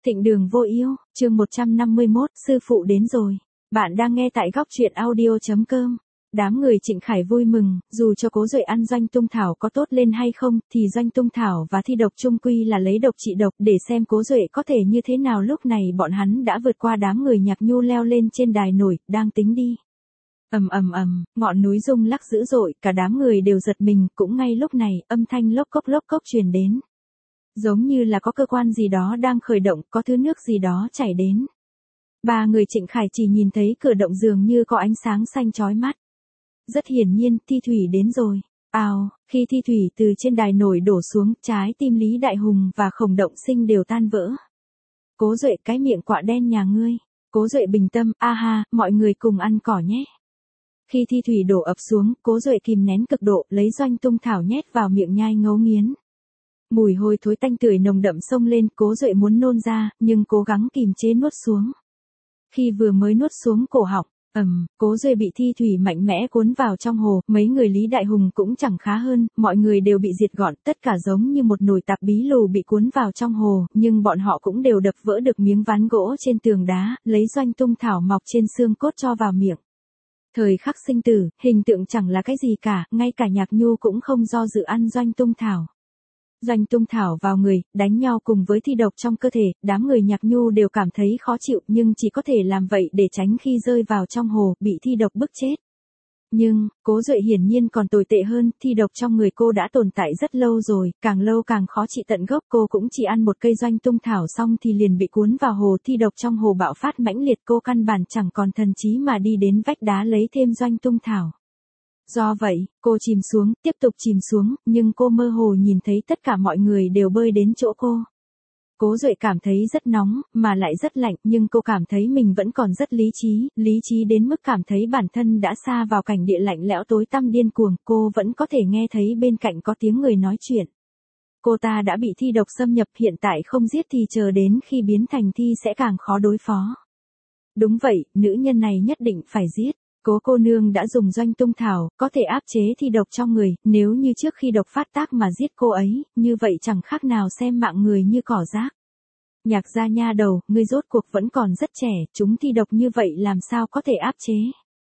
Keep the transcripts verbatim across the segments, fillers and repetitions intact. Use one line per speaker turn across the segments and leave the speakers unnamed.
Thịnh Đường Vô Yêu, chương một trăm năm mươi mốt, sư phụ đến rồi. Bạn đang nghe tại góc truyện audio chấm com. Đám người Trịnh Khải vui mừng, dù cho Cố Duệ ăn Doanh Tung Thảo có tốt lên hay không, thì Doanh Tung Thảo và thi độc chung quy là lấy độc trị độc, để xem Cố Duệ có thể như thế nào. Lúc này bọn hắn đã vượt qua đám người Nhạc Nhu leo lên trên đài nổi, đang tính đi. Ầm ầm ầm, ngọn núi rung lắc dữ dội, cả đám người đều giật mình. Cũng ngay lúc này, âm thanh lốc cốc lốc cốc truyền đến. Giống như là có cơ quan gì đó đang khởi động, có thứ nước gì đó chảy đến. Ba người Trịnh Khải chỉ nhìn thấy cửa động dường như có ánh sáng xanh chói mắt. Rất hiển nhiên, thi thủy đến rồi. Ào, khi thi thủy từ trên đài nổi đổ xuống, trái tim Lý Đại Hùng và Khổng Động Sinh đều tan vỡ. Cố Duệ, cái miệng quạ đen nhà ngươi. Cố Duệ bình tâm, a ha, mọi người cùng ăn cỏ nhé. Khi thi thủy đổ ập xuống, Cố Duệ kìm nén cực độ, lấy Doanh Tung Thảo nhét vào miệng nhai ngấu nghiến. Mùi hôi thối tanh tưởi nồng đậm xông lên, Cố Duệ muốn nôn ra, nhưng cố gắng kìm chế nuốt xuống. Khi vừa mới nuốt xuống cổ họng, ầm, Cố Duệ bị thi thủy mạnh mẽ cuốn vào trong hồ. Mấy người Lý Đại Hùng cũng chẳng khá hơn, mọi người đều bị diệt gọn, tất cả giống như một nồi tạp bí lù bị cuốn vào trong hồ, nhưng bọn họ cũng đều đập vỡ được miếng ván gỗ trên tường đá, lấy Doanh Tung Thảo mọc trên xương cốt cho vào miệng. Thời khắc sinh tử, hình tượng chẳng là cái gì cả, ngay cả Nhạc Nhu cũng không do dự ăn Doanh Tung Thảo. Doanh Tung Thảo vào người, đánh nhau cùng với thi độc trong cơ thể, đám người Nhạc Nhu đều cảm thấy khó chịu, nhưng chỉ có thể làm vậy để tránh khi rơi vào trong hồ, bị thi độc bức chết. Nhưng, Cố Duệ hiển nhiên còn tồi tệ hơn, thi độc trong người cô đã tồn tại rất lâu rồi, càng lâu càng khó trị tận gốc. Cô cũng chỉ ăn một cây Doanh Tung Thảo xong thì liền bị cuốn vào hồ, thi độc trong hồ bạo phát mãnh liệt, cô căn bản chẳng còn thần trí mà đi đến vách đá lấy thêm Doanh Tung Thảo. Do vậy, cô chìm xuống, tiếp tục chìm xuống, nhưng cô mơ hồ nhìn thấy tất cả mọi người đều bơi đến chỗ cô. Cố Duệ cảm thấy rất nóng, mà lại rất lạnh, nhưng cô cảm thấy mình vẫn còn rất lý trí, lý trí đến mức cảm thấy bản thân đã xa vào cảnh địa lạnh lẽo tối tăm điên cuồng. Cô vẫn có thể nghe thấy bên cạnh có tiếng người nói chuyện. Cô ta đã bị thi độc xâm nhập, hiện tại không giết thì chờ đến khi biến thành thi sẽ càng khó đối phó. Đúng vậy, nữ nhân này nhất định phải giết. Cố cô nương đã dùng Doanh Tung Thảo, có thể áp chế thi độc trong người, nếu như trước khi độc phát tác mà giết cô ấy, như vậy chẳng khác nào xem mạng người như cỏ rác. Nhạc gia nha đầu, ngươi rốt cuộc vẫn còn rất trẻ, chúng thi độc như vậy làm sao có thể áp chế.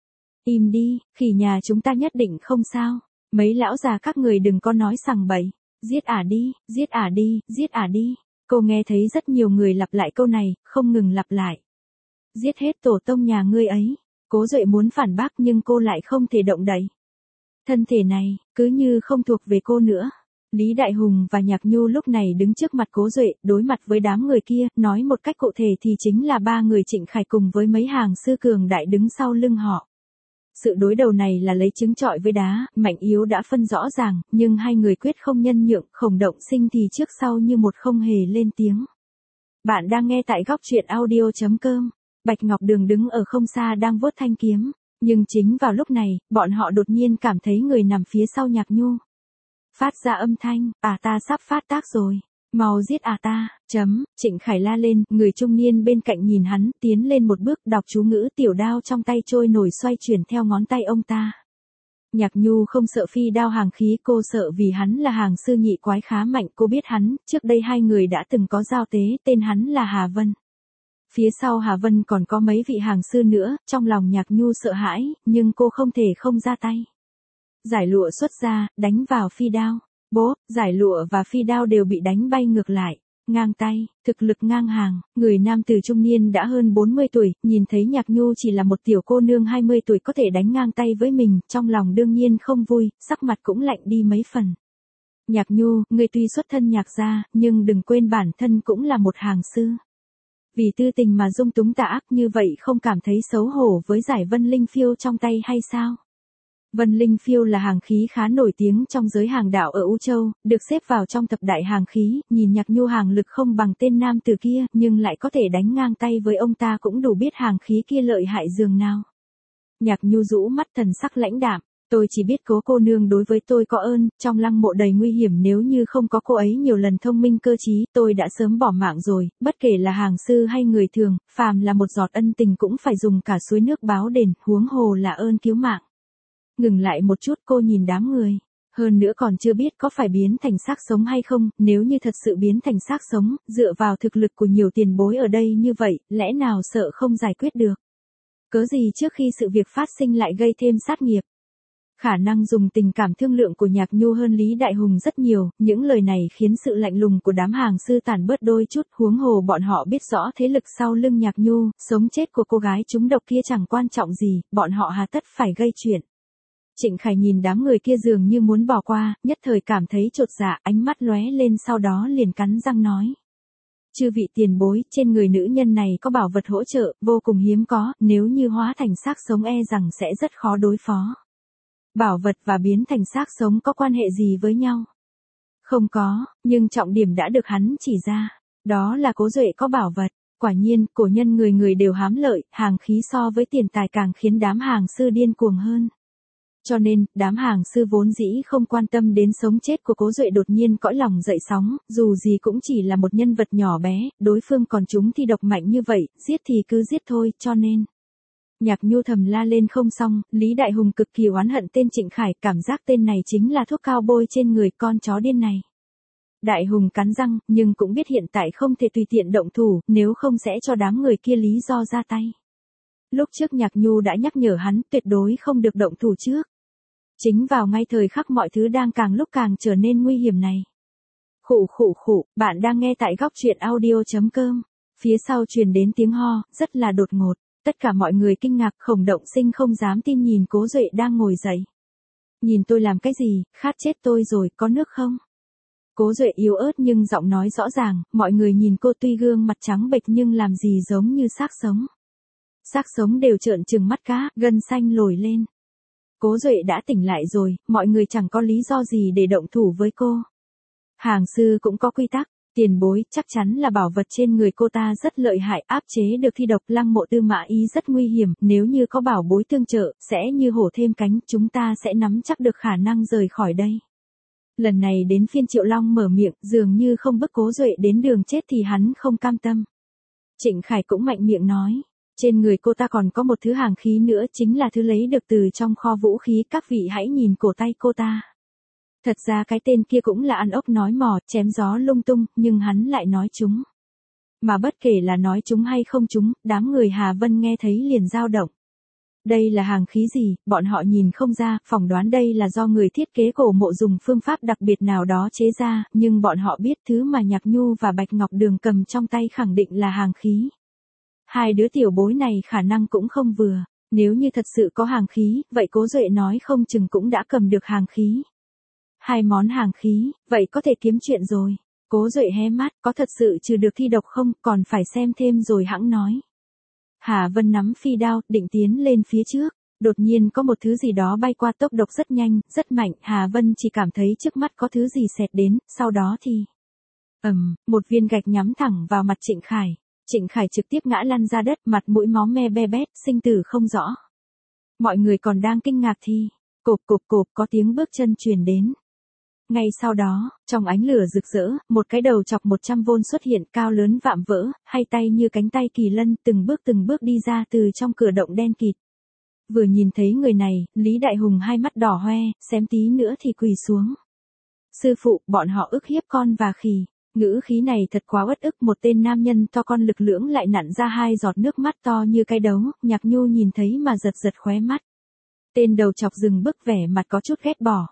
Im đi, khỉ nhà chúng ta nhất định không sao. Mấy lão già các người đừng có nói sằng bậy. Giết ả đi, giết ả đi, giết ả đi. Cô nghe thấy rất nhiều người lặp lại câu này, không ngừng lặp lại. Giết hết tổ tông nhà ngươi ấy. Cố Duệ muốn phản bác nhưng cô lại không thể động đậy. Thân thể này, cứ như không thuộc về cô nữa. Lý Đại Hùng và Nhạc Nhu lúc này đứng trước mặt Cố Duệ, đối mặt với đám người kia, nói một cách cụ thể thì chính là ba người Trịnh Khải cùng với mấy hàng sư cường đại đứng sau lưng họ. Sự đối đầu này là lấy trứng trọi với đá, mạnh yếu đã phân rõ ràng, nhưng hai người quyết không nhân nhượng. Khổng Động Sinh thì trước sau như một không hề lên tiếng. Bạn đang nghe tại góc truyện audio chấm com. Bạch Ngọc Đường đứng ở không xa đang vuốt thanh kiếm, nhưng chính vào lúc này, bọn họ đột nhiên cảm thấy người nằm phía sau Nhạc Nhu phát ra âm thanh, à ta sắp phát tác rồi, mau giết à ta, chấm, Trịnh Khải la lên, người trung niên bên cạnh nhìn hắn, tiến lên một bước, đọc chú ngữ, tiểu đao trong tay trôi nổi xoay chuyển theo ngón tay ông ta. Nhạc Nhu không sợ phi đao hàng khí, cô sợ vì hắn là hàng sư nhị quái khá mạnh, cô biết hắn, trước đây hai người đã từng có giao tế, tên hắn là Hà Vân. Phía sau Hà Vân còn có mấy vị hàng sư nữa, trong lòng Nhạc Nhu sợ hãi, nhưng cô không thể không ra tay. Giải lụa xuất ra, đánh vào phi đao. Bố, giải lụa và phi đao đều bị đánh bay ngược lại. Ngang tay, thực lực ngang hàng, người nam tử trung niên đã hơn bốn mươi tuổi, nhìn thấy Nhạc Nhu chỉ là một tiểu cô nương hai mươi tuổi có thể đánh ngang tay với mình, trong lòng đương nhiên không vui, sắc mặt cũng lạnh đi mấy phần. Nhạc Nhu, người tuy xuất thân Nhạc gia, nhưng đừng quên bản thân cũng là một hàng sư. Vì tư tình mà dung túng tà ác như vậy không cảm thấy xấu hổ với giải Vân Linh Phiêu trong tay hay sao? Vân Linh Phiêu là hàng khí khá nổi tiếng trong giới hàng đạo ở U Châu, được xếp vào trong thập đại hàng khí, nhìn Nhạc Nhu hàng lực không bằng tên nam tử kia, nhưng lại có thể đánh ngang tay với ông ta cũng đủ biết hàng khí kia lợi hại dường nào. Nhạc Nhu rũ mắt thần sắc lãnh đạm. Tôi chỉ biết Cố cô nương đối với tôi có ơn, trong lăng mộ đầy nguy hiểm, nếu như không có cô ấy nhiều lần thông minh cơ trí, tôi đã sớm bỏ mạng rồi, bất kể là hàng sư hay người thường, phàm là một giọt ân tình cũng phải dùng cả suối nước báo đền, huống hồ là ơn cứu mạng. Ngừng lại một chút, cô nhìn đám người. Hơn nữa còn chưa biết có phải biến thành xác sống hay không, nếu như thật sự biến thành xác sống, dựa vào thực lực của nhiều tiền bối ở đây như vậy, lẽ nào sợ không giải quyết được. Cớ gì trước khi sự việc phát sinh lại gây thêm sát nghiệp. Khả năng dùng tình cảm thương lượng của Nhạc Nhu hơn Lý Đại Hùng rất nhiều, những lời này khiến sự lạnh lùng của đám hàng sư tàn bớt đôi chút, huống hồ bọn họ biết rõ thế lực sau lưng Nhạc Nhu, sống chết của cô gái trúng độc kia chẳng quan trọng gì, bọn họ hà tất phải gây chuyện. Trịnh Khải nhìn đám người kia dường như muốn bỏ qua, nhất thời cảm thấy chột dạ, ánh mắt lóe lên sau đó liền cắn răng nói. Chư vị tiền bối, trên người nữ nhân này có bảo vật hỗ trợ, vô cùng hiếm có, nếu như hóa thành xác sống e rằng sẽ rất khó đối phó. Bảo vật và biến thành xác sống có quan hệ gì với nhau? Không có, nhưng trọng điểm đã được hắn chỉ ra. Đó là Cố Duệ có bảo vật. Quả nhiên, cổ nhân người người đều hám lợi, hàng khí so với tiền tài càng khiến đám hàng sư điên cuồng hơn. Cho nên, đám hàng sư vốn dĩ không quan tâm đến sống chết của Cố Duệ đột nhiên cõi lòng dậy sóng, dù gì cũng chỉ là một nhân vật nhỏ bé, đối phương còn chúng thi độc mạnh như vậy, giết thì cứ giết thôi, cho nên. Nhạc Nhu thầm la lên không xong, Lý Đại Hùng cực kỳ oán hận tên Trịnh Khải, cảm giác tên này chính là thuốc cao bôi trên người con chó điên này. Đại Hùng cắn răng, nhưng cũng biết hiện tại không thể tùy tiện động thủ, nếu không sẽ cho đám người kia lý do ra tay. Lúc trước Nhạc Nhu đã nhắc nhở hắn tuyệt đối không được động thủ trước. Chính vào ngay thời khắc mọi thứ đang càng lúc càng trở nên nguy hiểm này. Khụ khụ khụ, bạn đang nghe tại góc truyện audio chấm com. Phía sau truyền đến tiếng ho, rất là đột ngột. Tất cả mọi người kinh ngạc, Khổng Động Sinh không dám tin nhìn Cố Duệ đang ngồi dậy. Nhìn tôi làm cái gì, khát chết tôi rồi, có nước không? Cố Duệ yếu ớt nhưng giọng nói rõ ràng, mọi người nhìn cô tuy gương mặt trắng bệch nhưng làm gì giống như xác sống. Xác sống đều trợn trừng mắt cá, gân xanh nổi lên. Cố Duệ đã tỉnh lại rồi, mọi người chẳng có lý do gì để động thủ với cô. Hàng sư cũng có quy tắc, tiền bối chắc chắn là bảo vật trên người cô ta rất lợi hại, áp chế được thi độc. Lăng Mộ Tư Mã Ý rất nguy hiểm, nếu như có bảo bối tương trợ, sẽ như hổ thêm cánh, chúng ta sẽ nắm chắc được khả năng rời khỏi đây. Lần này đến phiên Triệu Long mở miệng, dường như không bức Cố Duệ đến đường chết thì hắn không cam tâm. Trịnh Khải cũng mạnh miệng nói. Trên người cô ta còn có một thứ hàng khí nữa, chính là thứ lấy được từ trong kho vũ khí, các vị hãy nhìn cổ tay cô ta. Thật ra cái tên kia cũng là ăn ốc nói mò, chém gió lung tung, nhưng hắn lại nói chúng. Mà bất kể là nói chúng hay không chúng, đám người Hà Vân nghe thấy liền dao động. Đây là hàng khí gì, bọn họ nhìn không ra, phỏng đoán đây là do người thiết kế cổ mộ dùng phương pháp đặc biệt nào đó chế ra, nhưng bọn họ biết thứ mà Nhạc Nhu và Bạch Ngọc Đường cầm trong tay khẳng định là hàng khí. Hai đứa tiểu bối này khả năng cũng không vừa, nếu như thật sự có hàng khí, vậy Cố Duệ nói không chừng cũng đã cầm được hàng khí. Hai món hàng khí, vậy có thể kiếm chuyện rồi. Cố Duệ hé mắt, có thật sự trừ được thi độc không, còn phải xem thêm rồi hãng nói. Hà Vân nắm phi đao, định tiến lên phía trước. Đột nhiên có một thứ gì đó bay qua, tốc độ rất nhanh, rất mạnh. Hà Vân chỉ cảm thấy trước mắt có thứ gì xẹt đến, sau đó thì ầm, um, một viên gạch nhắm thẳng vào mặt Trịnh Khải. Trịnh Khải trực tiếp ngã lăn ra đất, mặt mũi máu me be bét, sinh tử không rõ. Mọi người còn đang kinh ngạc thì cộp cộp cộp có tiếng bước chân truyền đến. Ngay sau đó, trong ánh lửa rực rỡ, một cái đầu chọc một trăm vôn xuất hiện, cao lớn vạm vỡ, hai tay như cánh tay kỳ lân, từng bước từng bước đi ra từ trong cửa động đen kịt. Vừa nhìn thấy người này, Lý Đại Hùng hai mắt đỏ hoe, xém tí nữa thì quỳ xuống. Sư phụ, bọn họ ức hiếp con và khỉ. Ngữ khí này thật quá uất ức, một tên nam nhân to con lực lưỡng lại nặn ra hai giọt nước mắt to như cái đấu, Nhạc Nhu nhìn thấy mà giật giật khóe mắt. Tên đầu chọc dừng bước, vẻ mặt có chút ghét bỏ.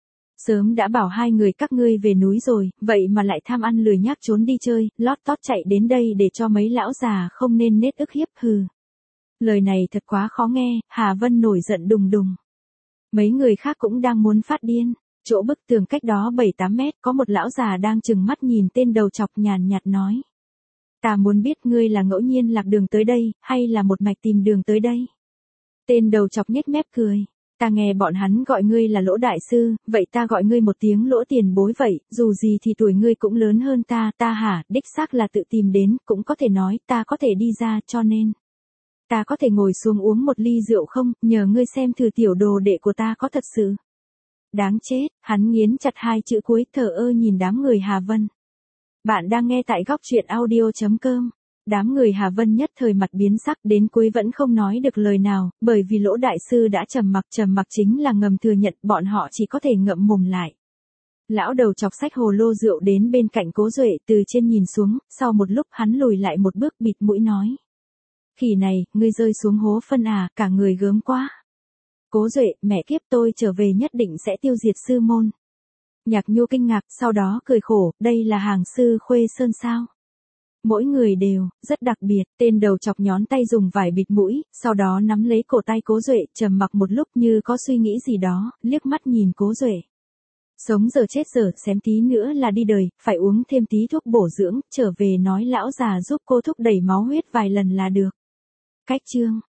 Sớm đã bảo hai người các ngươi về núi rồi, vậy mà lại tham ăn lười nhác trốn đi chơi, lót tót chạy đến đây để cho mấy lão già không nên nết ức hiếp, hừ. Lời này thật quá khó nghe, Hà Vân nổi giận đùng đùng. Mấy người khác cũng đang muốn phát điên. Chỗ bức tường cách đó bảy tám mét, có một lão già đang trừng mắt nhìn tên đầu chọc, nhàn nhạt nói. Ta muốn biết ngươi là ngẫu nhiên lạc đường tới đây, hay là một mạch tìm đường tới đây. Tên đầu chọc nhếch mép cười. Ta nghe bọn hắn gọi ngươi là Lỗ đại sư, vậy ta gọi ngươi một tiếng Lỗ tiền bối vậy, dù gì thì tuổi ngươi cũng lớn hơn ta, ta hả, đích xác là tự tìm đến, cũng có thể nói ta có thể đi ra, cho nên. Ta có thể ngồi xuống uống một ly rượu không, nhờ ngươi xem thử tiểu đồ đệ của ta có thật sự. Đáng chết, hắn nghiến chặt hai chữ cuối, thờ ơ nhìn đám người Hà Vân. Bạn đang nghe tại góc truyện audio chấm com. Đám người Hà Vân nhất thời mặt biến sắc, đến cuối vẫn không nói được lời nào, bởi vì Lỗ đại sư đã trầm mặc, trầm mặc chính là ngầm thừa nhận, bọn họ chỉ có thể ngậm mồm lại. Lão đầu chọc xách hồ lô rượu đến bên cạnh Cố Duệ, từ trên nhìn xuống, sau một lúc hắn lùi lại một bước, bịt mũi nói. Khỉ này, ngươi rơi xuống hố phân à, cả người gớm quá. Cố Duệ, mẹ kiếp, tôi trở về nhất định sẽ tiêu diệt sư môn. Nhạc Nhu kinh ngạc, sau đó cười khổ, đây là hàng sư Khuê Sơn sao? Mỗi người đều, rất đặc biệt, tên đầu chọc nhón tay dùng vải bịt mũi, sau đó nắm lấy cổ tay Cố Duệ, trầm mặc một lúc như có suy nghĩ gì đó, liếc mắt nhìn Cố Duệ. Sống giờ chết giờ, xém tí nữa là đi đời, phải uống thêm tí thuốc bổ dưỡng, trở về nói lão già giúp cô thúc đẩy máu huyết vài lần là được. Cách chương